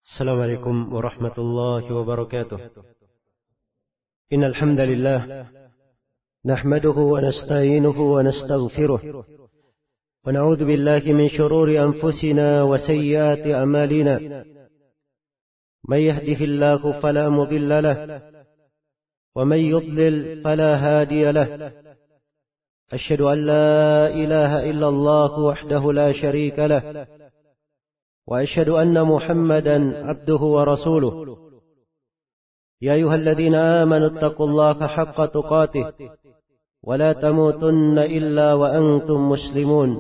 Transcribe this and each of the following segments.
السلام عليكم ورحمة الله وبركاته. إن الحمد لله نحمده ونستعينه ونستغفره ونعوذ بالله من شرور أنفسنا وسيئات أعمالنا. من يهده الله فلا مضل له ومن يضلل فلا هادي له. أشهد أن لا إله إلا الله وحده لا شريك له وأشهد أن محمدا عبده ورسوله. يا أيها الذين آمنوا اتقوا الله حق تقاته ولا تموتن إلا وأنتم مسلمون.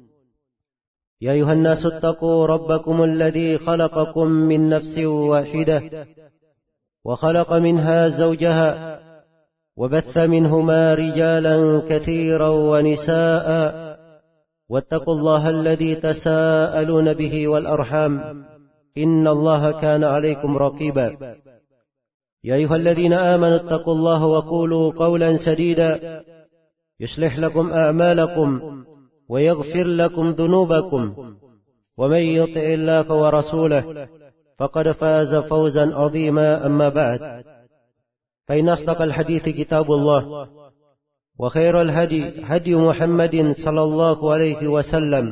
يا أيها الناس اتقوا ربكم الذي خلقكم من نفس واحدة وخلق منها زوجها وبث منهما رجالا كثيرا ونساء واتقوا الله الذي تساءلون به والأرحام إن الله كان عليكم رقيبا. يا أيها الذين آمنوا اتقوا الله وقولوا قولا سديدا يصلح لكم أعمالكم ويغفر لكم ذنوبكم ومن يطع الله ورسوله فقد فاز فوزا عظيما. أما بعد، فإن أصدق الحديث كتاب الله وخير الهدي هدي محمد صلى الله عليه وسلم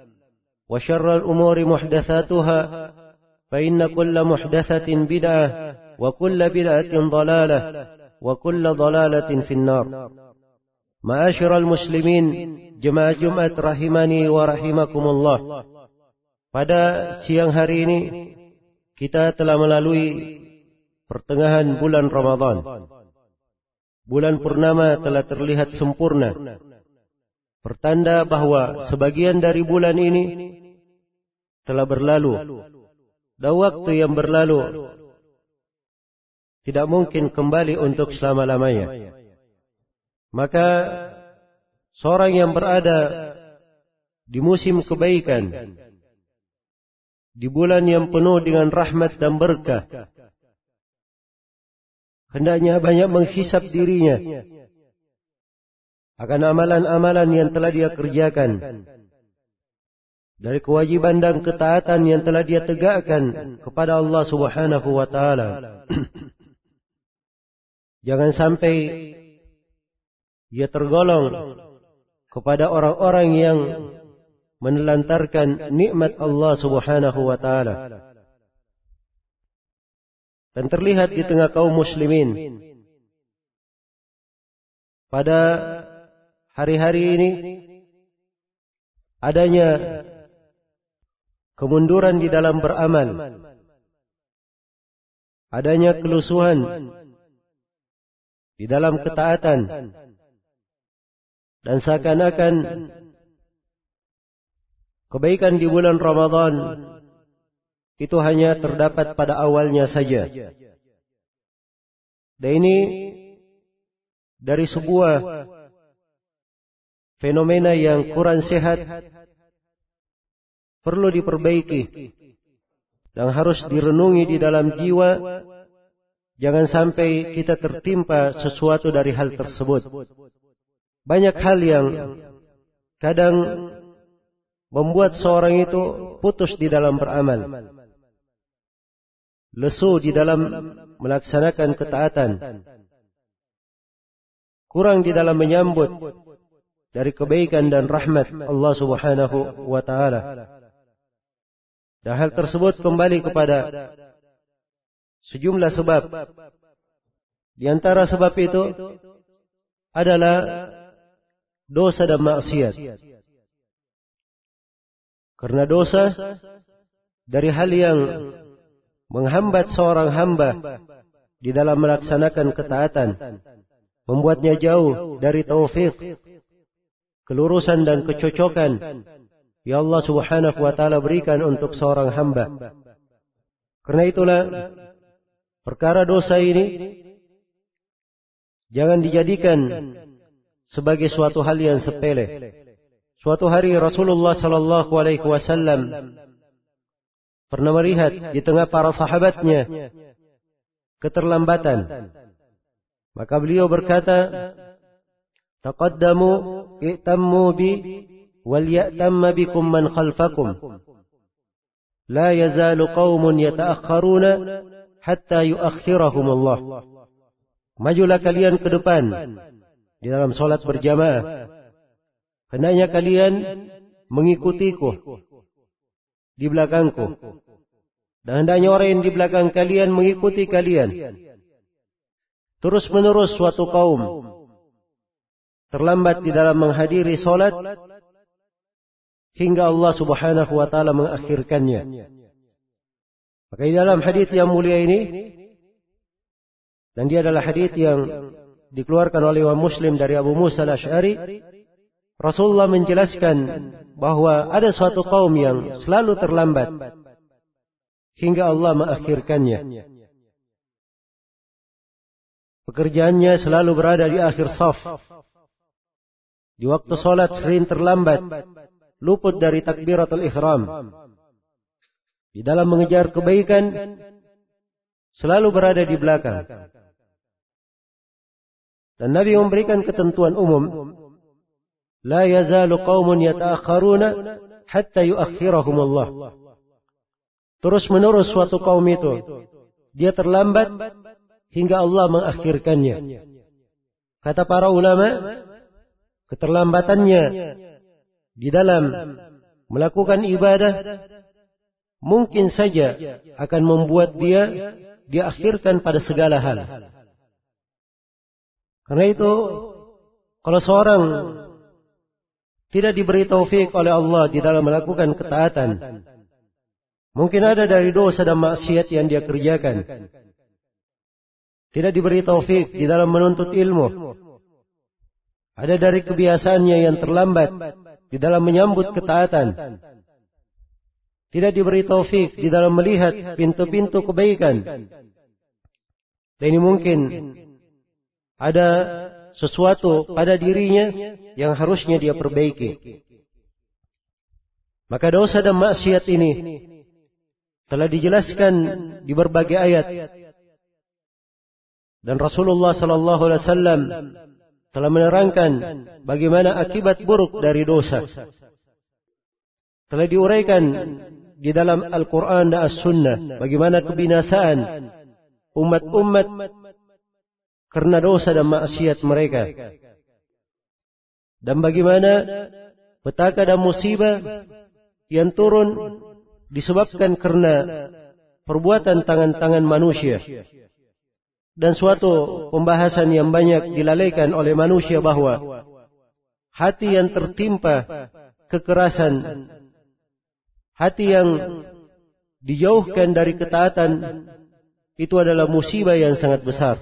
وشر الأمور محدثاتها فإن كل محدثة بدعة وكل بدعة ضلالة وكل ضلالة في النار. معاشر المسlimin, jemaah Jumat rahimani wa rahimakumullah. Pada siang hari ini kita telah melalui pertengahan bulan Ramadan. Bulan purnama telah terlihat sempurna, pertanda bahwa sebagian dari bulan ini telah berlalu, dan waktu yang berlalu tidak mungkin kembali untuk selama-lamanya. Maka seorang yang berada di musim kebaikan, di bulan yang penuh dengan rahmat dan berkah, hendaknya banyak menghisap dirinya akan amalan-amalan yang telah dia kerjakan, dari kewajiban dan ketaatan yang telah dia tegakkan kepada Allah Subhanahu wa taala. Jangan sampai ia tergolong kepada orang-orang yang menelantarkan nikmat Allah Subhanahu wa taala. Dan terlihat di tengah kaum muslimin pada hari-hari ini adanya kemunduran di dalam beramal, adanya kelusuhan di dalam ketaatan, dan seakan-akan kebaikan di bulan Ramadan itu hanya terdapat pada awalnya saja. Dan ini dari sebuah fenomena yang kurang sehat, perlu diperbaiki dan harus direnungi di dalam jiwa. Jangan sampai kita tertimpa sesuatu dari hal tersebut. Banyak hal yang kadang membuat seorang itu putus di dalam beramal, lesu di dalam melaksanakan ketaatan, kurang di dalam menyambut dari kebaikan dan rahmat Allah Subhanahu wa taala. Dan hal tersebut kembali kepada sejumlah sebab. Di antara sebab itu adalah dosa dan maksiat. Karena dosa dari hal yang menghambat seorang hamba di dalam melaksanakan ketaatan, membuatnya jauh dari taufik, kelurusan dan kecocokan yang Allah Subhanahu wa taala berikan untuk seorang hamba. Karena itulah perkara dosa ini jangan dijadikan sebagai suatu hal yang sepele. Suatu hari Rasulullah sallallahu alaihi wasallam pernah melihat di tengah para sahabatnya keterlambatan. Maka beliau berkata, "Taqaddamu i'tammu bi wal ya'tamma bikum man khalfakum." La yazalu qaumun yata'akharuna hatta yuakhirahum Allah. Majulah kalian ke depan di dalam salat berjamaah. Hendaknya kalian mengikutiku di belakangku. Dan hendaknya orang yang di belakang kalian mengikuti kalian. Terus menerus suatu kaum terlambat di dalam menghadiri salat hingga Allah Subhanahu wa taala mengakhirkannya. Maka di dalam hadis yang mulia ini, dan dia adalah hadis yang dikeluarkan oleh Imam Muslim dari Abu Musa al-Asy'ari, Rasulullah menjelaskan bahwa ada suatu kaum yang selalu terlambat hingga Allah mengakhirkannya. Pekerjaannya selalu berada di akhir saf. Di waktu salat sering terlambat, luput dari takbiratul ihram. Di dalam mengejar kebaikan selalu berada di belakang. Dan Nabi memberikan ketentuan umum, la yazalu qaumun yata'akharuna hatta yuakhirahum Allah. Terus menerus suatu kaum itu dia terlambat hingga Allah mengakhirkannya. Kata para ulama, keterlambatannya di dalam melakukan ibadah mungkin saja akan membuat dia diakhirkan pada segala hal. Karena itu, kalau seorang tidak diberi taufik oleh Allah di dalam melakukan ketaatan, mungkin ada dari dosa dan maksiat yang dia kerjakan. Tidak diberi taufik di dalam menuntut ilmu. Ada dari kebiasaannya yang terlambat di dalam menyambut ketaatan. Tidak diberi taufik di dalam melihat pintu-pintu kebaikan. Dan ini mungkin ada sesuatu pada dirinya yang harusnya dia perbaiki. Maka dosa dan maksiat ini telah dijelaskan di berbagai ayat. Dan Rasulullah sallallahu alaihi wasallam telah menerangkan bagaimana akibat buruk dari dosa. Telah diuraikan di dalam Al-Quran dan As-Sunnah bagaimana kebinasaan umat-umat karena dosa dan maksiat mereka. Dan bagaimana petaka dan musibah yang turun disebabkan karena perbuatan tangan-tangan manusia. Dan suatu pembahasan yang banyak dilalaikan oleh manusia bahwa hati yang tertimpa kekerasan, hati yang dijauhkan dari ketaatan, itu adalah musibah yang sangat besar.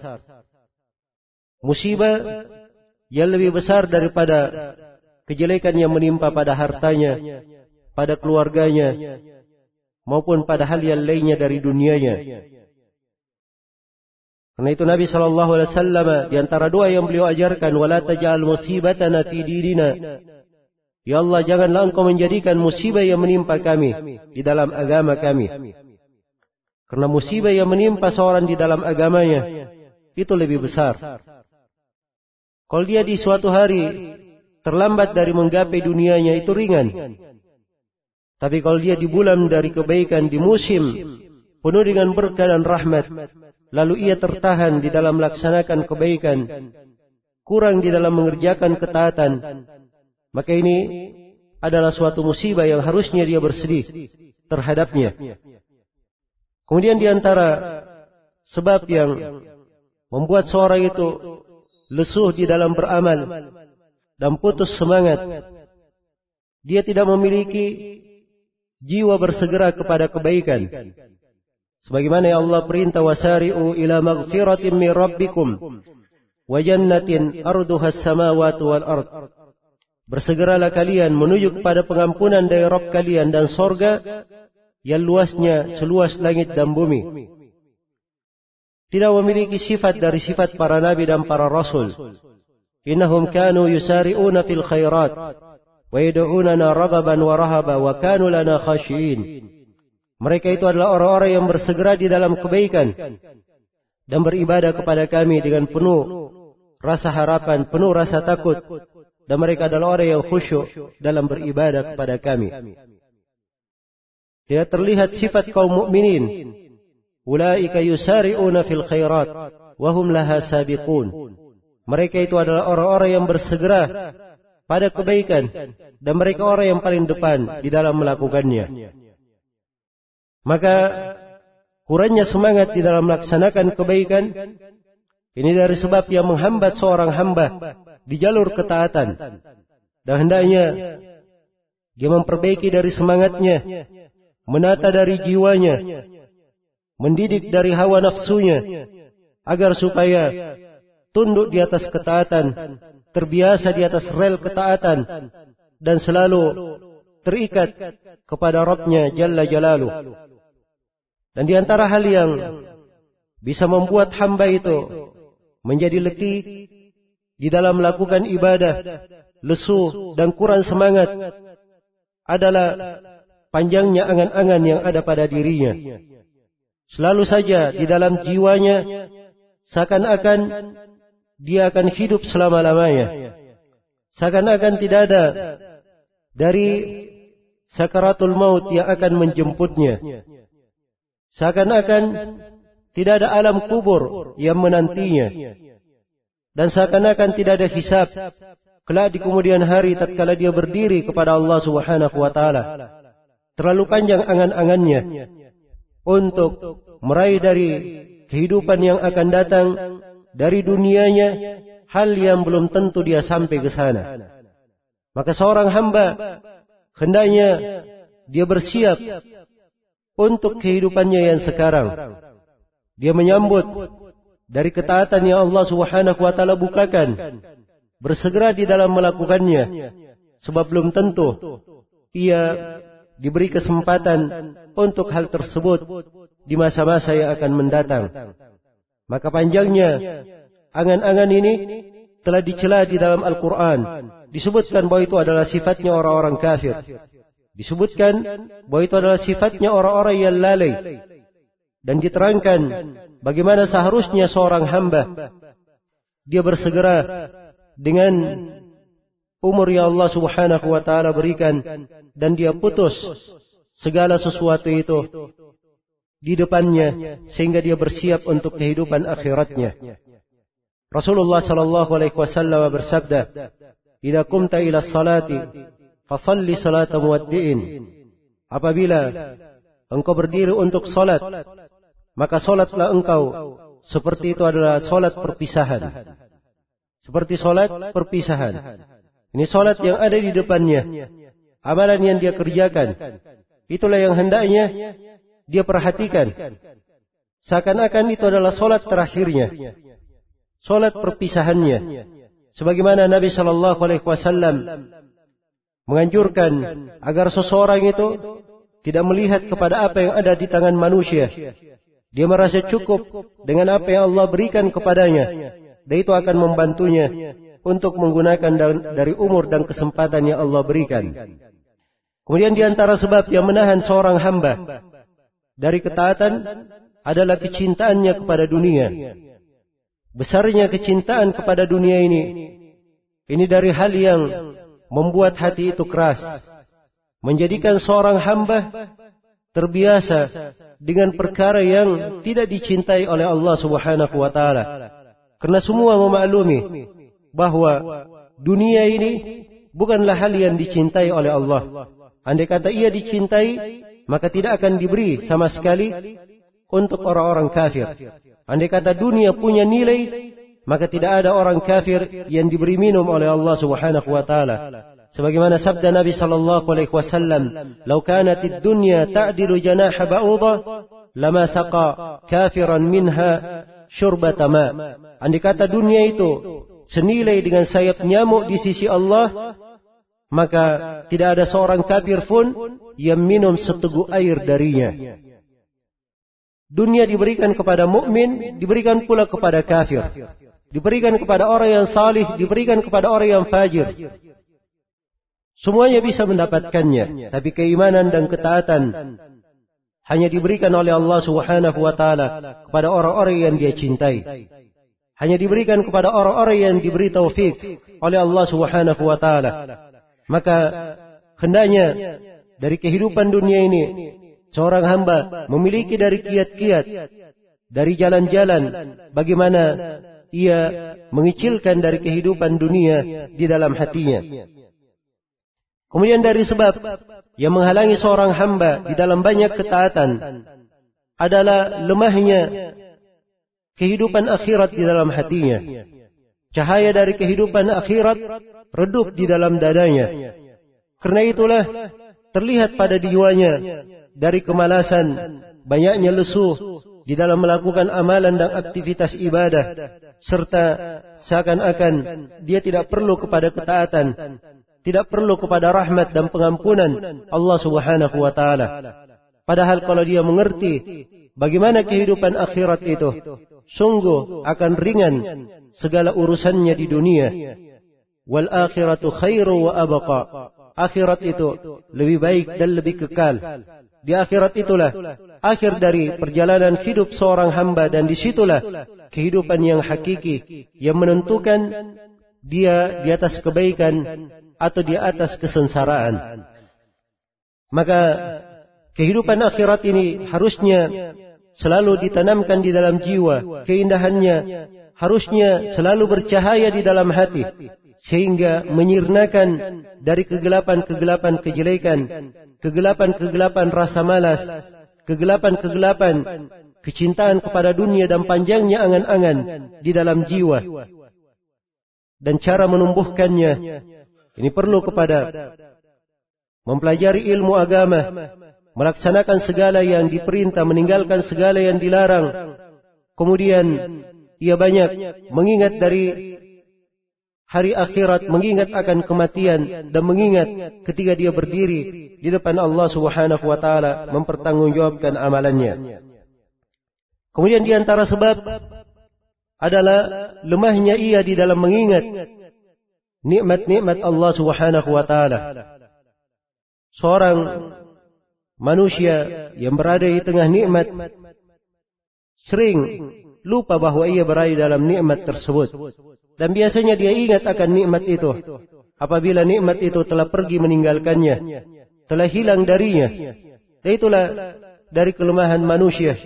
Musibah yang lebih besar daripada kejelekan yang menimpa pada hartanya, pada keluarganya, maupun pada hal yang lainnya dari dunianya. Karena itu Nabi SAW di antara doa yang beliau ajarkan, wala taj'al musibatana fi dinina. Ya Allah, janganlah engkau menjadikan musibah yang menimpa kami di dalam agama kami. Karena musibah yang menimpa seorang di dalam agamanya itu lebih besar. Kalau dia di suatu hari terlambat dari menggapai dunianya itu ringan. Tapi kalau dia di bulan dari kebaikan, di musim penuh dengan berkah dan rahmat, lalu ia tertahan di dalam melaksanakan kebaikan, kurang di dalam mengerjakan ketaatan, maka ini adalah suatu musibah yang harusnya dia bersedih terhadapnya. Kemudian di antara sebab yang membuat seorang itu lesuh di dalam beramal dan putus semangat, dia tidak memiliki jiwa bersegera kepada kebaikan. Sebagaimana yang Allah perintah, wasari'u ila maghfiratin min rabbikum wa jannatin arduha as-samawati wal ard. Bersegeralah kalian menuju kepada pengampunan dari Rabb kalian dan sorga yang luasnya seluas langit dan bumi. Tidak memiliki sifat dari sifat para nabi dan para rasul. Innahum kanu yusari'una fil khairat wa yad'unana raghaban wa rahaba wa kanu lana khashiyin. Mereka itu adalah orang-orang yang bersegera di dalam kebaikan dan beribadah kepada kami dengan penuh rasa harapan, penuh rasa takut. Dan mereka adalah orang yang khusyuk dalam beribadah kepada kami. tidak terlihat sifat kaum mukminin. Ulaika yusari'una fil khairat wa hum laha sabiqun. Mereka itu adalah orang-orang yang bersegera pada kebaikan dan mereka orang yang paling depan di dalam melakukannya. Maka kurangnya semangat di dalam melaksanakan kebaikan ini dari sebab yang menghambat seorang hamba di jalur ketaatan. Dan hendaknya dia memperbaiki dari semangatnya, menata dari jiwanya, mendidik dari hawa nafsunya, agar supaya tunduk di atas ketaatan, terbiasa di atas rel ketaatan, dan selalu terikat kepada Rabb-Nya Jalla Jalaluh. Dan di antara hal yang bisa membuat hamba itu menjadi letih di dalam melakukan ibadah, lesu dan kurang semangat adalah panjangnya angan-angan yang ada pada dirinya. Selalu saja di dalam jiwanya seakan-akan dia akan hidup selama-lamanya. Seakan-akan tidak ada dari sakaratul maut yang akan menjemputnya. Seakan-akan tidak ada alam kubur yang menantinya. Dan seakan-akan tidak ada hisab kelak di kemudian hari tatkala dia berdiri kepada Allah Subhanahu wa taala. Terlalu panjang angan-angannya untuk meraih dari kehidupan yang akan datang dari dunianya hal yang belum tentu dia sampai ke sana. Maka seorang hamba hendaknya dia bersiap untuk kehidupannya yang sekarang. Dia menyambut dari ketaatan yang Allah Subhanahu wa taala bukakan, bersegera di dalam melakukannya, sebab belum tentu ia diberi kesempatan untuk hal tersebut di masa-masa yang akan mendatang. Maka panjangnya angan-angan ini telah dicela di dalam Al-Quran. Disebutkan bahwa itu adalah sifatnya orang-orang kafir. Disebutkan bahwa itu adalah sifatnya orang-orang yang lalai. Dan diterangkan bagaimana seharusnya seorang hamba dia bersegera dengan umur yang Allah Subhanahu wa taala berikan dan dia putus segala sesuatu itu di depannya sehingga dia bersiap untuk kehidupan akhiratnya. Rasulullah sallallahu alaihi wasallam bersabda, "Idza qumta ila salati fasalli salata muwaddi'in." Apabila engkau berdiri untuk salat, maka salatlah engkau seperti itu adalah salat perpisahan. Seperti salat perpisahan. Ini salat yang ada di depannya. Amalan yang dia kerjakan, itulah yang hendaknya dia perhatikan. Seakan-akan itu adalah salat terakhirnya, salat perpisahannya. Sebagaimana Nabi sallallahu alaihi wasallam menganjurkan agar seseorang itu tidak melihat kepada apa yang ada di tangan manusia. Dia merasa cukup dengan apa yang Allah berikan kepadanya, dan itu akan membantunya untuk menggunakan dari umur dan kesempatan yang Allah berikan. Kemudian di antara sebab yang menahan seorang hamba dari ketaatan adalah kecintaannya kepada dunia. Besarnya kecintaan kepada dunia ini dari hal yang membuat hati itu keras, menjadikan seorang hamba terbiasa dengan perkara yang tidak dicintai oleh Allah Subhanahu wa taala. Karena semua memaklumi bahwa dunia ini bukanlah hal yang dicintai oleh Allah. Andai kata ia dicintai, maka tidak akan diberi sama sekali untuk orang-orang kafir. Andai kata dunia punya nilai, maka tidak ada orang kafir yang diberi minum oleh Allah Subhanahu wa taala. Sebagaimana sabda Nabi sallallahu alaihi wasallam, "Lau kanatid dunya ta'dilu janaha ba'udha, lama saqa kafiran minha syurbata ma." Andai kata dunia itu senilai dengan sayap nyamuk di sisi Allah, maka tidak ada seorang kafir pun yang minum seteguk air darinya. Dunia diberikan kepada mukmin, diberikan pula kepada kafir. Diberikan kepada orang yang salih, diberikan kepada orang yang fajir. Semuanya bisa mendapatkannya, tapi keimanan dan ketaatan hanya diberikan oleh Allah Subhanahu wa taala kepada orang-orang yang Dia cintai. Hanya diberikan kepada orang-orang yang diberi taufik oleh Allah Subhanahu wa taala. Maka hendaknya dari kehidupan dunia ini seorang hamba memiliki dari kiat-kiat, dari jalan-jalan bagaimana ia mengicilkan dari kehidupan dunia di dalam hatinya. Kemudian dari sebab yang menghalangi seorang hamba di dalam banyak ketaatan adalah lemahnya kehidupan akhirat di dalam hatinya. Cahaya dari kehidupan akhirat redup di dalam dadanya. Karena itulah terlihat pada jiwanya dari kemalasan, banyaknya lesu di dalam melakukan amalan dan aktivitas ibadah, serta seakan-akan dia tidak perlu kepada ketaatan, tidak perlu kepada rahmat dan pengampunan Allah Subhanahu wa taala. Padahal kalau dia mengerti bagaimana kehidupan akhirat itu, sungguh akan ringan segala urusannya di dunia. Wal akhiratu khairu wa abqa. Akhirat itu lebih baik dan lebih kekal. Di akhirat itulah akhir dari perjalanan hidup seorang hamba, dan disitulah kehidupan yang hakiki yang menentukan dia di atas kebaikan atau di atas kesengsaraan. Maka kehidupan akhirat ini harusnya selalu ditanamkan di dalam jiwa. Keindahannya harusnya selalu bercahaya di dalam hati, sehingga menyirnakan dari kegelapan-kegelapan kejelekan, kegelapan-kegelapan rasa malas, kegelapan-kegelapan kecintaan kepada dunia dan panjangnya angan-angan di dalam jiwa. Dan cara menumbuhkannya ini perlu kepada mempelajari ilmu agama, melaksanakan segala yang diperintah, meninggalkan segala yang dilarang. Kemudian ia banyak mengingat dari hari akhirat, mengingat akan kematian, dan mengingat ketika dia berdiri di depan Allah Subhanahu wa taala mempertanggungjawabkan amalannya. Kemudian di antara sebab adalah lemahnya ia di dalam mengingat nikmat-nikmat Allah Subhanahu wa taala. Seorang manusia yang berada di tengah nikmat sering lupa bahwa ia berada dalam nikmat tersebut. Dan biasanya dia ingat akan nikmat itu apabila nikmat itu telah pergi meninggalkannya, telah hilang darinya. Dan itulah dari kelemahan manusia,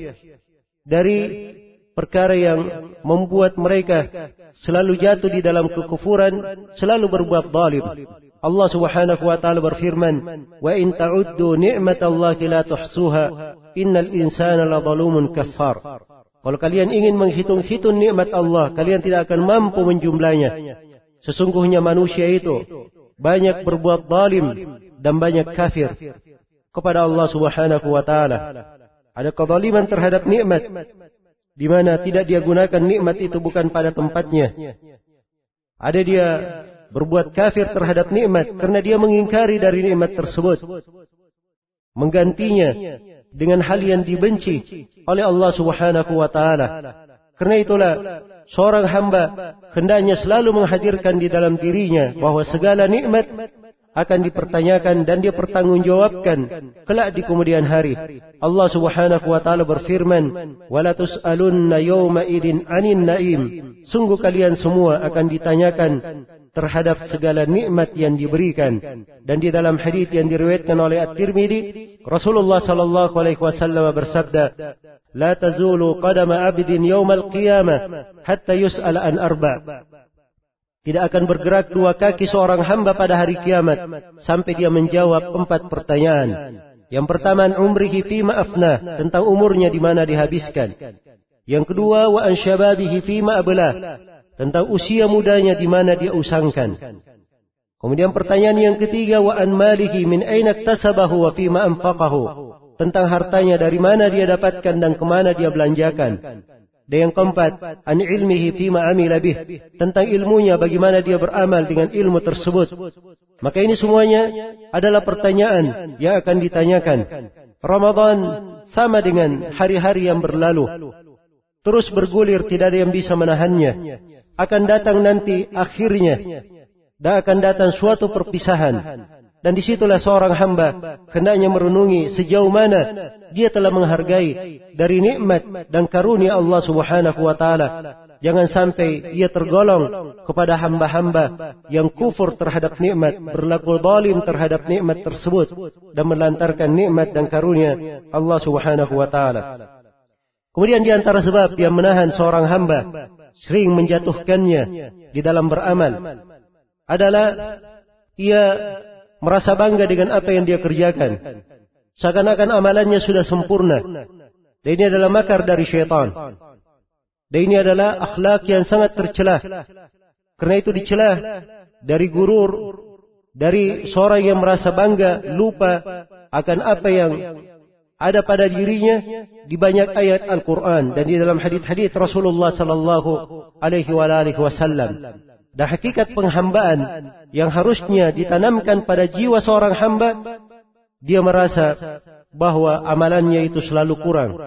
dari perkara yang membuat mereka selalu jatuh di dalam kekufuran, selalu berbuat zalim. Allah Subhanahu wa taala berfirman, "Wa in ta'uddu ni'matallahi la tuhsuha, innal insana ladzalumun kaffar." Kalau kalian ingin menghitung-hitung nikmat Allah, kalian tidak akan mampu menjumlahnya. Sesungguhnya manusia itu banyak berbuat zalim dan banyak kafir kepada Allah Subhanahu wa taala. Ada kezaliman terhadap nikmat, di mana tidak dia gunakan nikmat itu bukan pada tempatnya. Ada dia berbuat kafir terhadap nikmat karena dia mengingkari dari nikmat tersebut, menggantinya dengan hal yang dibenci oleh Allah Subhanahu wa taala. Karena itulah seorang hamba hendaknya selalu menghadirkan di dalam dirinya bahwa segala nikmat akan dipertanyakan dan dia pertanggungjawabkan kelak di kemudian hari. Allah Subhanahu wa taala berfirman, "Wala tus'alunna yawma idzin 'anin na'im." Sungguh kalian semua akan ditanyakan terhadap segala nikmat yang diberikan. Dan di dalam hadis yang diriwayatkan oleh At-Tirmidzi, Rasulullah sallallahu alaihi wasallam bersabda, "La tazulu qadama 'abdin yaumal qiyamah hatta yus'ala an arba'." Tidak akan bergerak dua kaki seorang hamba pada hari kiamat sampai dia menjawab 4 pertanyaan. Yang pertama, umrihi fima afna, tentang umurnya di mana dihabiskan. Yang kedua, wa an syababihi fima ablah, tentang usia mudanya di mana dia usangkan. Kemudian pertanyaan yang ketiga, wa an malihi min aina iktasabahu wa fima anfaqahu, tentang hartanya dari mana dia dapatkan dan kemana dia belanjakan. Dan yang keempat, an ilmihi fima amila bih, tentang ilmunya bagaimana dia beramal dengan ilmu tersebut. Maka ini semuanya adalah pertanyaan yang akan ditanyakan. Ramadan sama dengan hari-hari yang berlalu, terus bergulir, tidak ada yang bisa menahannya. Akan datang nanti akhirnya, dan akan datang suatu perpisahan. Dan disitulah seorang hamba hendaknya merenungi sejauh mana dia telah menghargai dari nikmat dan karunia Allah Subhanahu wa taala. Jangan sampai ia tergolong kepada hamba-hamba yang kufur terhadap nikmat, berlaku zalim terhadap nikmat tersebut dan melantarkan nikmat dan karunia Allah Subhanahu wa taala. Kemudian di antara sebab yang menahan seorang hamba sering menjatuhkannya di dalam beramal adalah ia merasa bangga dengan apa yang dia kerjakan, seakan-akan amalannya sudah sempurna. Dan ini adalah makar dari syaitan. Dan ini adalah akhlak yang sangat tercelah. Karena itu dicelah dari gurur, dari seorang yang merasa bangga, lupa akan apa yang ada pada dirinya di banyak ayat Al-Quran dan di dalam hadits-hadits Rasulullah sallallahu alaihi wasallam. Dan hakikat penghambaan yang harusnya ditanamkan pada jiwa seorang hamba, dia merasa bahwa amalannya itu selalu kurang.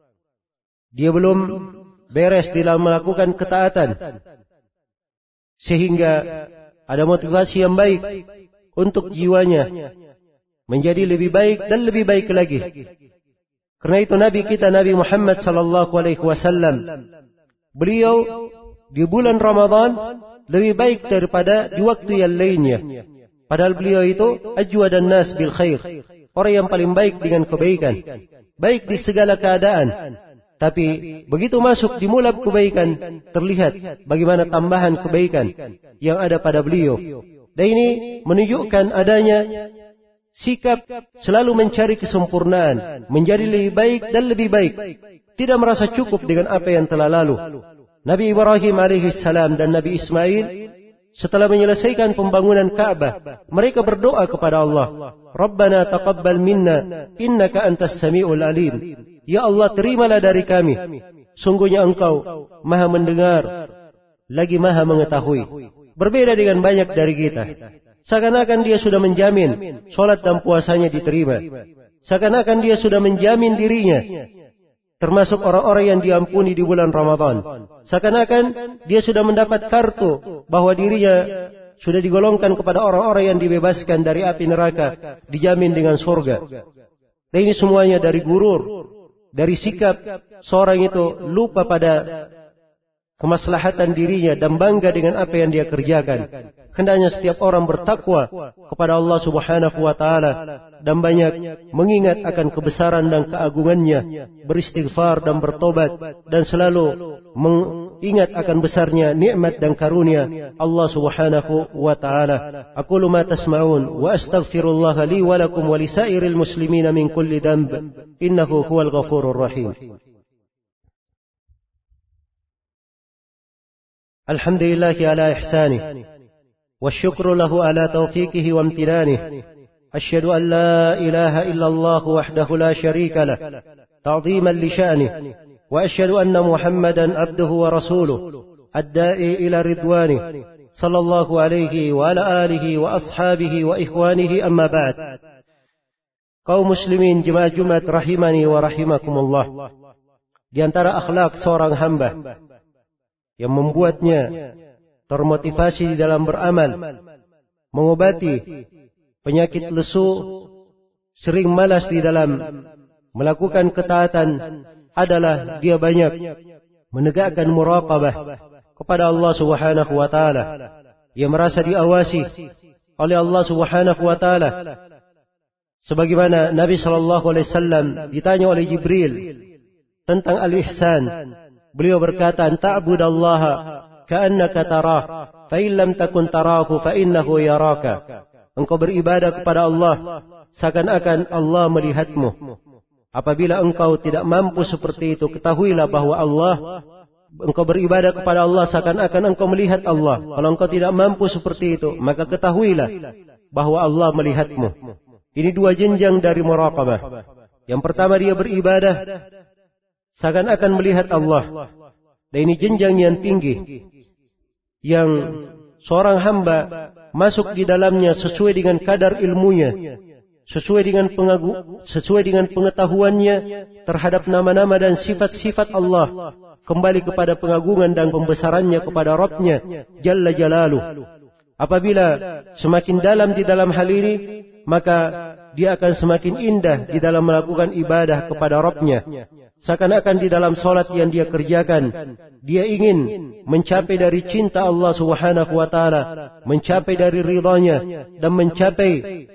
Dia belum beres dalam melakukan ketaatan, sehingga ada motivasi yang baik untuk jiwanya menjadi lebih baik dan lebih baik lagi. Karena itu Nabi kita, Nabi Muhammad sallallahu alaihi wasallam, beliau di bulan Ramadan lebih baik daripada di waktu yang lainnya. Padahal beliau itu ajwadan nas bil khair, orang yang paling baik dengan kebaikan, baik di segala keadaan. Tapi begitu masuk di mulai kebaikan, terlihat bagaimana tambahan kebaikan yang ada pada beliau. Dan ini menunjukkan adanya sikap selalu mencari kesempurnaan, menjadi lebih baik dan lebih baik, tidak merasa cukup dengan apa yang telah lalu. Nabi Ibrahim alaihissalam dan Nabi Ismail setelah menyelesaikan pembangunan Ka'bah, mereka berdoa kepada Allah, Rabbana taqabbal minna innaka antas sami'ul alim. Ya Allah, terimalah dari kami, sungguhnya Engkau Maha mendengar lagi Maha mengetahui. Berbeda dengan banyak dari kita. Seakan-akan dia sudah menjamin sholat dan puasanya diterima. Seakan-akan dia sudah menjamin dirinya termasuk orang-orang yang diampuni di bulan Ramadan. Seakan-akan dia sudah mendapat kartu bahwa dirinya sudah digolongkan kepada orang-orang yang dibebaskan dari api neraka, dijamin dengan surga. Dan ini semuanya dari gurur, dari sikap seorang itu lupa pada kemaslahatan dirinya dan bangga dengan apa yang dia kerjakan. Hendaknya setiap orang bertakwa kepada Allah Subhanahu wa taala dan banyak mengingat akan kebesaran dan keagungannya, beristighfar dan bertobat, dan selalu mengingat akan besarnya nikmat dan karunia Allah Subhanahu wa taala. Aqulu ma tasma'un wa astaghfirullah li wa lakum wa lisairil muslimin min kulli dhanb innahu huwal ghafurur rahim. Alhamdulillahi ala ihsanih والشكر له على توفيقه وامتنانه أشهد أن لا إله إلا الله وحده لا شريك له تعظيما لشأنه وأشهد أن محمدا عبده ورسوله الداعي إلى رضوانه صلى الله عليه وعلى آله وأصحابه وإخوانه أما بعد. Kaum muslimin jemaah Jumat rahimani wa rahimakumullah. Di antara akhlak seorang hamba yang membuatnya termotivasi di dalam beramal, mengobati penyakit lesu, sering malas di dalam melakukan ketaatan, adalah dia banyak menegakkan muraqabah kepada Allah Subhanahu wa taala. Ia merasa diawasi oleh Allah Subhanahu wa taala. Sebagaimana Nabi sallallahu alaihi wasallam ditanya oleh Jibril tentang al-ihsan, beliau berkata, "Ta'budallaha ka'annaka tarah, fa in lam takun tarahu fa innahu yaraka." Engkau beribadah kepada Allah seakan-akan Allah melihatmu. Apabila engkau tidak mampu seperti itu, ketahuilah bahwa engkau beribadah kepada Allah seakan-akan engkau melihat Allah. Kalau engkau tidak mampu seperti itu, maka ketahuilah bahwa Allah melihatmu. Ini dua jenjang dari muraqabah. Yang pertama, dia beribadah seakan-akan melihat Allah. Dan ini jenjang yang tinggi, yang seorang hamba masuk di dalamnya sesuai dengan kadar ilmunya, sesuai dengan pengetahuannya terhadap nama-nama dan sifat-sifat Allah, kembali kepada pengagungan dan pembesarannya kepada Rabb-Nya Jalla Jalaluh. Apabila semakin dalam di dalam hal ini, maka dia akan semakin indah di dalam melakukan ibadah kepada Rabb-Nya. Seakan-akan di dalam solat yang dia kerjakan, dia ingin mencapai dari cinta Allah Subhanahu wa Ta'ala, mencapai dari ridhanya, dan mencapai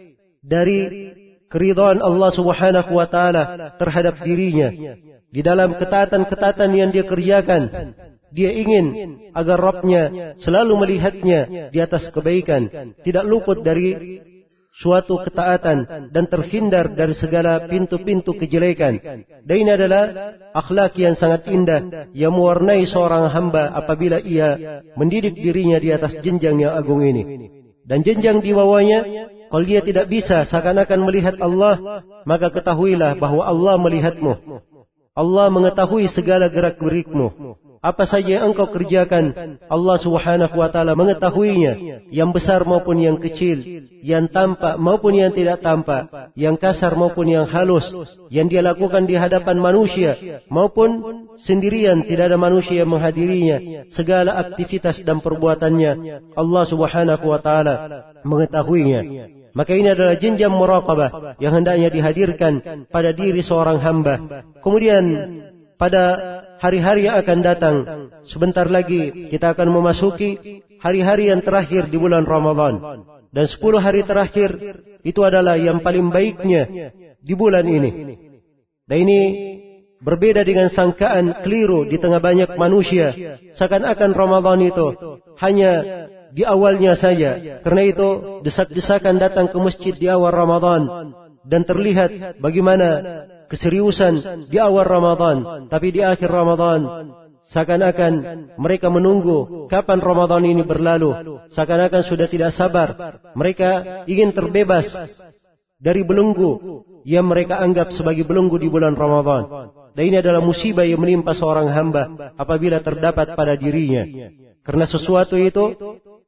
dari keridhaan Allah Subhanahu wa Ta'ala terhadap dirinya. Di dalam ketaatan-ketaatan yang dia kerjakan, dia ingin agar Rabb-Nya selalu melihatnya di atas kebaikan, tidak luput dari suatu ketaatan dan terhindar dari segala pintu-pintu kejelekan. Dan ini adalah akhlak yang sangat indah yang mewarnai seorang hamba apabila ia mendidik dirinya di atas jenjang yang agung ini. Dan jenjang di bawahnya, kalau dia tidak bisa seakan-akan melihat Allah, maka ketahuilah bahwa Allah melihatmu. Allah mengetahui segala gerak-gerikmu. Apa saja yang engkau kerjakan, Allah Subhanahu wa Ta'ala mengetahuinya, yang besar maupun yang kecil, yang tampak maupun yang tidak tampak, yang kasar maupun yang halus, yang dia lakukan di hadapan manusia maupun sendirian, tidak ada manusia yang menghadirinya. Segala aktivitas dan perbuatannya Allah Subhanahu wa Ta'ala mengetahuinya. Maka ini adalah jenjang muraqabah yang hendaknya dihadirkan pada diri seorang hamba. Kemudian pada hari-hari yang akan datang, sebentar lagi kita akan memasuki hari-hari yang terakhir di bulan Ramadan. Dan 10 hari terakhir itu adalah yang paling baiknya di bulan ini. Dan ini berbeda dengan sangkaan keliru di tengah banyak manusia, seakan-akan Ramadan itu hanya di awalnya saja. Karena itu desak-desakan datang ke masjid di awal Ramadan, dan terlihat bagaimana keseriusan di awal Ramadan, tapi di akhir Ramadan seakan-akan mereka menunggu kapan Ramadan ini berlalu. Seakan-akan sudah tidak sabar. Mereka ingin terbebas dari belenggu yang mereka anggap sebagai belenggu di bulan Ramadan. Dan ini adalah musibah yang menimpa seorang hamba apabila terdapat pada dirinya. Karena sesuatu itu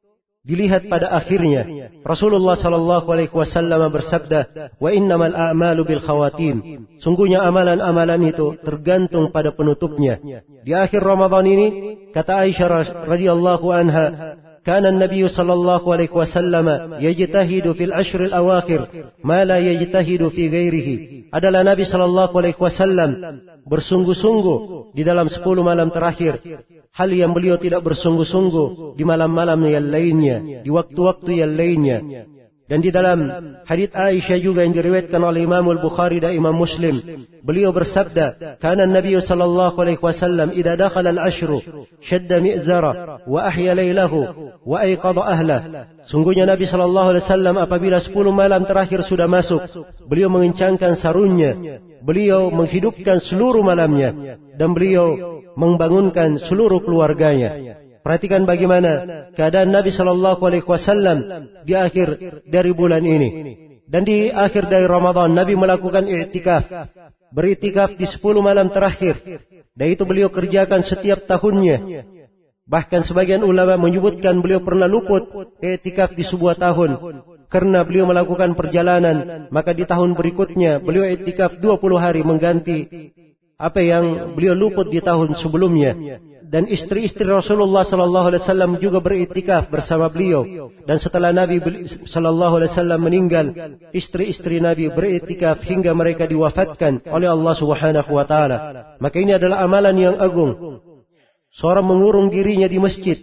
dilihat pada akhirnya. Rasulullah sallallahu alaihi wasallam bersabda, "Wa innamal a'malu bil khawatim." Sungguhnya amalan-amalan itu tergantung pada penutupnya. Di akhir Ramadan ini, kata Aisyah radhiyallahu anha, "Kana an-nabiy sallallahu alaihi wasallam yajtahidu fil ashr al-awakhir ma la yajtahidu fi ghairihi." Adalah Nabi sallallahu alaihi wasallam bersungguh-sungguh di dalam 10 malam terakhir, hal yang beliau tidak bersungguh-sungguh di malam-malam yang lainnya, di waktu-waktu yang lainnya. Dan di dalam hadits Aisyah juga yang diriwayatkan oleh Imam Al-Bukhari dan Imam Muslim, beliau bersabda, "Kana an-nabiy sallallahu alaihi wasallam idza dakhala al-ashru shadda mi'zara wa ahya laylahu wa ayqadha ahlah." Sungguhnya Nabi sallallahu alaihi wasallam apabila 10 malam terakhir sudah masuk, beliau mengencangkan sarungnya, beliau menghidupkan seluruh malamnya, dan beliau membangunkan seluruh keluarganya. Perhatikan bagaimana keadaan Nabi sallallahu alaihi wasallam di akhir dari bulan ini. Dan di akhir dari Ramadan Nabi melakukan i'tikaf, beriktikaf di 10 malam terakhir. Dan itu beliau kerjakan setiap tahunnya. Bahkan sebagian ulama menyebutkan beliau pernah luput i'tikaf di sebuah tahun karena beliau melakukan perjalanan. Maka di tahun berikutnya beliau i'tikaf 20 hari mengganti apa yang beliau luput di tahun sebelumnya. Dan istri-istri Rasulullah sallallahu alaihi wasallam juga beriktikaf bersama beliau. Dan setelah Nabi sallallahu alaihi wasallam meninggal, istri-istri Nabi beriktikaf hingga mereka diwafatkan oleh Allah Subhanahu wa Ta'ala. Maka ini adalah amalan yang agung. Seorang mengurung dirinya di masjid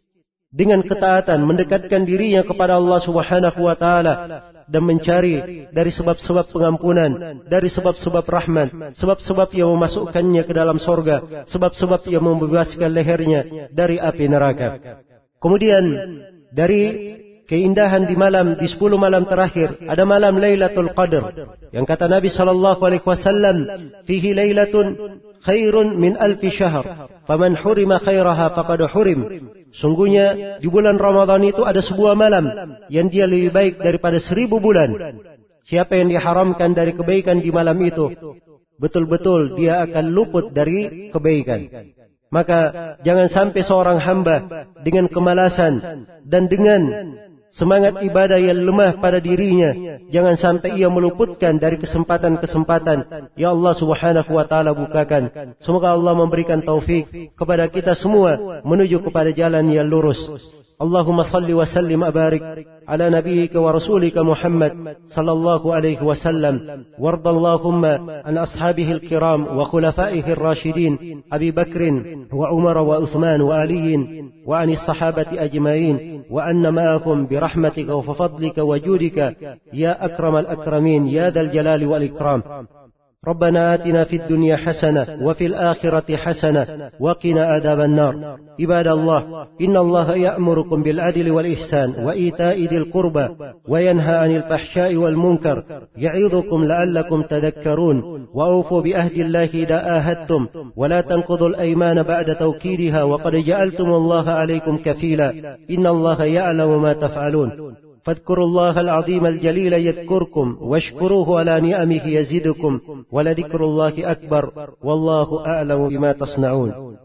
dengan ketaatan, mendekatkan dirinya kepada Allah Subhanahu wa Ta'ala, dan mencari dari sebab-sebab pengampunan, dari sebab-sebab rahmat, sebab-sebab yang memasukkannya ke dalam sorga, sebab-sebab yang membebaskan lehernya dari api neraka. Kemudian dari keindahan di malam, di 10 malam terakhir, ada malam Lailatul Qadar, yang kata Nabi sallallahu alaihi wasallam, "Fihi lailatun khairun min alfi syahr, faman hurima khairaha faqad hurim." Sungguhnya di bulan Ramadan itu ada sebuah malam yang dia lebih baik daripada 1000 bulan. Siapa yang diharamkan dari kebaikan di malam itu, betul-betul dia akan luput dari kebaikan. Maka jangan sampai seorang hamba dengan kemalasan dan dengan semangat ibadah yang lemah pada dirinya, jangan sampai ia meluputkan dari kesempatan-kesempatan yang Allah Subhanahu wa Ta'ala bukakan. Semoga Allah memberikan taufik kepada kita semua menuju kepada jalan yang lurus. اللهم صل وسلم وبارك على نبيك ورسولك محمد صلى الله عليه وسلم، وارض اللهم عن أصحابه الكرام وخلفائه الراشدين أبي بكر وعمر وعثمان وعلي، وعن الصحابة أجمعين، وأن معهم برحمتك وفضلك وجودك يا أكرم الأكرمين يا ذا الجلال والإكرام. ربنا آتنا في الدنيا حسنة وفي الآخرة حسنة وقنا عذاب النار. عباد الله، إن الله يأمركم بالعدل والإحسان وإيتاء ذي القربى وينهى عن الفحشاء والمنكر يعظكم لعلكم تذكرون. وأوفوا بعهد الله إذا عاهدتم ولا تنقضوا الأيمان بعد توكيدها وقد جعلتم الله عليكم كفيلا، إن الله يعلم ما تفعلون. فاذكروا الله العظيم الجليل يذكركم واشكروه على نعمه يزدكم ولذكر الله أكبر والله أعلم بما تصنعون.